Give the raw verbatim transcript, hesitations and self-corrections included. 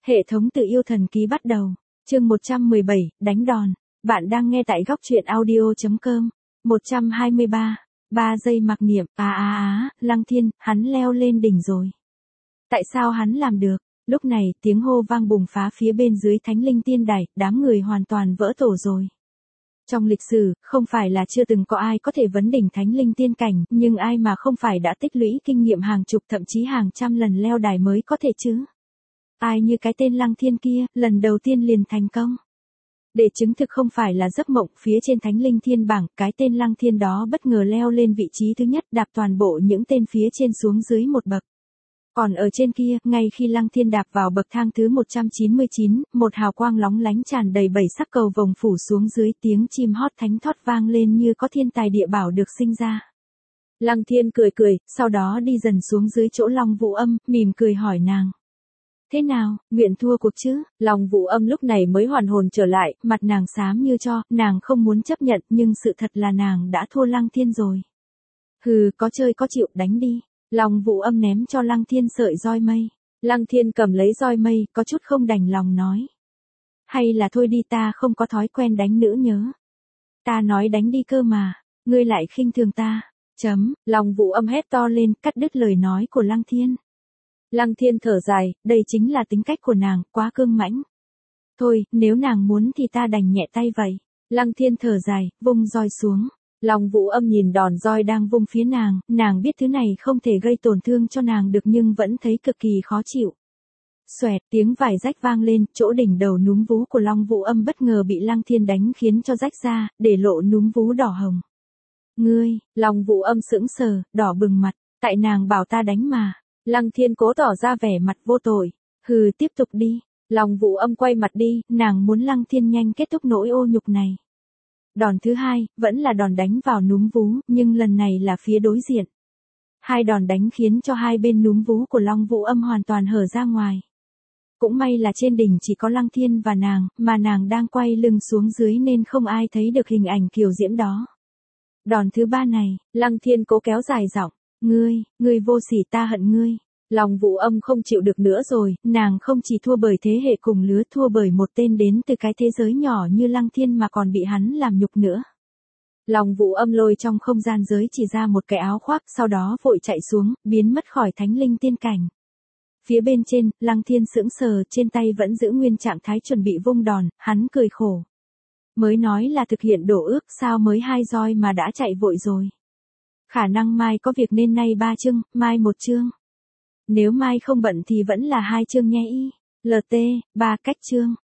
Hệ thống tự yêu thần ký bắt đầu. Chương một trăm mười bảy, đánh đòn. Bạn đang nghe tại góc truyện audio chấm com. một trăm hai mươi ba. ba giây mặc niệm. À à à, Lăng Thiên, hắn leo lên đỉnh rồi. Tại sao hắn làm được? Lúc này, tiếng hô vang bùng phá phía bên dưới Thánh Linh Tiên Đài, đám người hoàn toàn vỡ tổ rồi. Trong lịch sử, không phải là chưa từng có ai có thể vấn đỉnh Thánh Linh Tiên cảnh, nhưng ai mà không phải đã tích lũy kinh nghiệm hàng chục thậm chí hàng trăm lần leo đài mới có thể chứ? Ai như cái tên Lăng Thiên kia, lần đầu tiên liền thành công. Để chứng thực không phải là giấc mộng, phía trên Thánh Linh Thiên bảng, cái tên Lăng Thiên đó bất ngờ leo lên vị trí thứ nhất, đạp toàn bộ những tên phía trên xuống dưới một bậc. Còn ở trên kia, ngay khi Lăng Thiên đạp vào bậc thang thứ một trăm chín mươi chín, một hào quang lóng lánh tràn đầy bảy sắc cầu vồng phủ xuống dưới, tiếng chim hót thánh thót vang lên như có thiên tài địa bảo được sinh ra. Lăng Thiên cười cười, sau đó đi dần xuống dưới chỗ Long Vũ Âm, mỉm cười hỏi nàng. Thế nào, nguyện thua cuộc chứ? Long Vũ Âm lúc này mới hoàn hồn trở lại, mặt nàng xám như tro, nàng không muốn chấp nhận, nhưng sự thật là nàng đã thua Lăng Thiên rồi. Hừ, có chơi có chịu, đánh đi. Long Vũ Âm ném cho Lăng Thiên sợi roi mây. Lăng Thiên cầm lấy roi mây, có chút không đành lòng nói. Hay là thôi đi, ta không có thói quen đánh nữa nhớ. Ta nói đánh đi cơ mà, ngươi lại khinh thường ta. Chấm, Long Vũ Âm hét to lên, cắt đứt lời nói của Lăng Thiên. Lăng Thiên thở dài, đây chính là tính cách của nàng, quá cương mãnh. Thôi, nếu nàng muốn thì ta đành nhẹ tay vậy. Lăng Thiên thở dài, vung roi xuống. Long Vũ Âm nhìn đòn roi đang vung phía nàng, nàng biết thứ này không thể gây tổn thương cho nàng được nhưng vẫn thấy cực kỳ khó chịu. Xoẹt, tiếng vải rách vang lên, chỗ đỉnh đầu núm vú của Long Vũ Âm bất ngờ bị Lăng Thiên đánh khiến cho rách ra, để lộ núm vú đỏ hồng. Ngươi, Long Vũ Âm sững sờ, đỏ bừng mặt, tại nàng bảo ta đánh mà. Lăng Thiên cố tỏ ra vẻ mặt vô tội. Hừ, tiếp tục đi. Long Vũ Âm quay mặt đi, nàng muốn Lăng Thiên nhanh kết thúc nỗi ô nhục này. Đòn thứ hai, vẫn là đòn đánh vào núm vú, nhưng lần này là phía đối diện. Hai đòn đánh khiến cho hai bên núm vú của Long Vũ Âm hoàn toàn hở ra ngoài. Cũng may là trên đỉnh chỉ có Lăng Thiên và nàng, mà nàng đang quay lưng xuống dưới nên không ai thấy được hình ảnh kiều diễm đó. Đòn thứ ba này, Lăng Thiên cố kéo dài giọng. Ngươi, ngươi vô sỉ, ta hận ngươi. Long Vũ Âm không chịu được nữa rồi, nàng không chỉ thua bởi thế hệ cùng lứa, thua bởi một tên đến từ cái thế giới nhỏ như Lăng Thiên mà còn bị hắn làm nhục nữa. Long Vũ Âm lôi trong không gian giới chỉ ra một cái áo khoác, sau đó vội chạy xuống, biến mất khỏi Thánh Linh Tiên cảnh. Phía bên trên, Lăng Thiên sững sờ, trên tay vẫn giữ nguyên trạng thái chuẩn bị vung đòn, hắn cười khổ. Mới nói là thực hiện đổ ước, sao mới hai roi mà đã chạy vội rồi. Khả năng mai có việc nên nay ba chương, mai một chương. Nếu mai không bận thì vẫn là hai chương nhé y. lờ tê, ba cách chương.